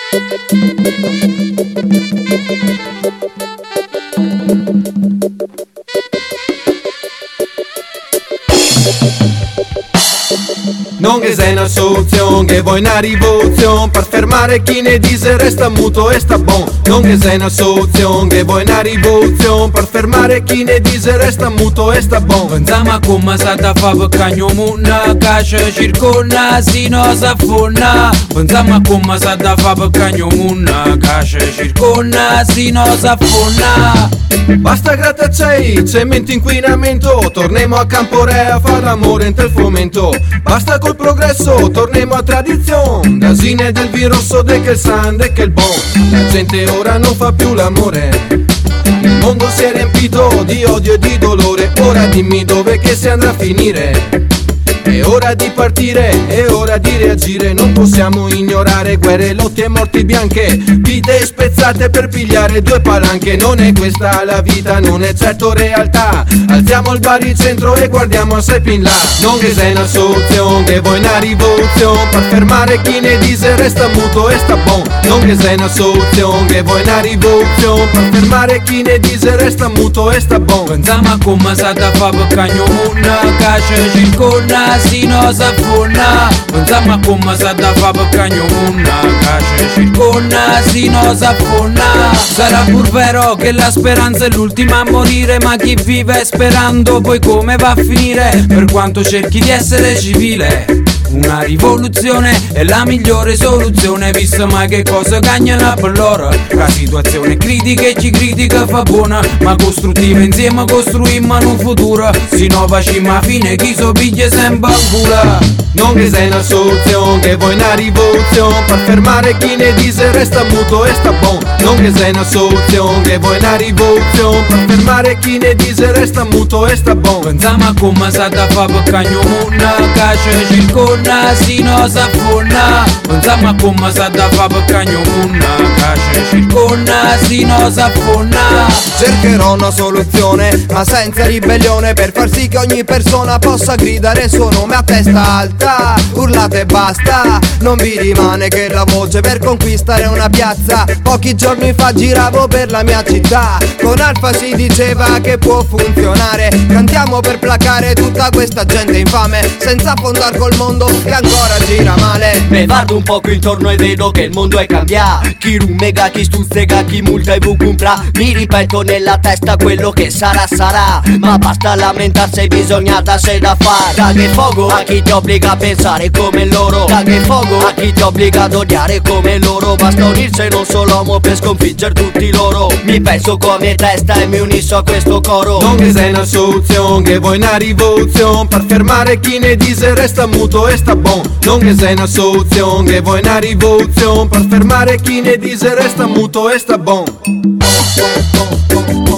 Non che sei una soluzione, che vuoi una rivoluzione per fermare chi ne dice resta muto e sta bon. Non che sei una soluzione, che vuoi una rivoluzione per fermare chi ne dice resta muto e sta bon. Pensiamo a come sa da fa per cagno munna, cascia circonna, si no s'affonda. Pensiamo a come sa da fa per cagno munna, cascia circonna, si no s'affonda. Basta grattacieli, cemento, inquinamento, torniamo a Camporea a fare l'amore entro il fomento. Basta col progresso, torniamo a tradizione, d'asine del vino rosso, de che il sande, che il bon. La gente ora non fa più l'amore, il mondo si è riempito di odio e di dolore. Ora dimmi dove che si andrà a finire. È ora di partire, è ora di reagire. Non possiamo ignorare guerre, lotte e morti bianche, vite spezzate per pigliare due palanche. Non è questa la vita, non è certo realtà. Alziamo il baricentro e guardiamo assai più in là. Non che sei una soluzione, che vuoi una rivoluzione per fermare chi ne dice resta muto e sta bon. Non che sei una soluzione, che vuoi una rivoluzione per fermare chi ne dice resta muto e sta bon. Pensiamo a come sa da fa per cagno munna, cascia circonna, si no s'affonda. Pensiamo a come sa da fa per cagno munna, cascia circonna, si no s'affonda. Sarà pur vero che la speranza è l'ultima a morire, ma chi vive sperando poi come va a finire? Per quanto cerchi di essere civile, una rivoluzione è la migliore soluzione, visto mai che cosa cagnano per loro. La situazione critica e chi critica fa buona, ma costruttiva insieme costruimmo un futuro. Si no facciamo a fine chi so piglia sempre a culo. Non che sei una soluzione, che vuoi una rivoluzione per fermare chi ne dice resta muto e sta bon. Non che sei una soluzione, che vuoi una rivoluzione per fermare chi ne dice resta muto e sta bon. Pensiamo a come sa da fa per cagno munna, cascia circonna, si no s'affonda. Pensiamo a come sa da fa per cagno munna, cascia circonna, si no s'affonda. Cercherò una soluzione, ma senza ribellione, per far sì che ogni persona possa gridare il suo nome a testa alta. Urlate e basta, non vi rimane che la voce per conquistare una piazza. Pochi giorni fa giravo per la mia città, con Alfa si diceva che può funzionare. Cantiamo per placare tutta questa gente infame, senza affondar col mondo che ancora gira male. Me guardo un poco intorno e vedo che il mondo è cambiato. Chi rummega, chi stuzzega, chi multa e vucumpra. Mi ripeto nella testa quello che sarà sarà, ma basta lamentarsi e bisogna darsi da fare. Daghe fuoco a chi ti obbliga a pensare come loro, daghe fuoco a chi ti obbliga ad odiare come loro. Basta unirsi in un solo uomo per sconfiggere tutti loro. Mi penso come testa e mi unisco a questo coro. Non che sei una soluzione, che vuoi una rivoluzione per fermare chi ne dice resta muto e sta bon. Non che sei una soluzione, che vuoi una rivoluzione per fermare chi ne dice resta muto e sta bon.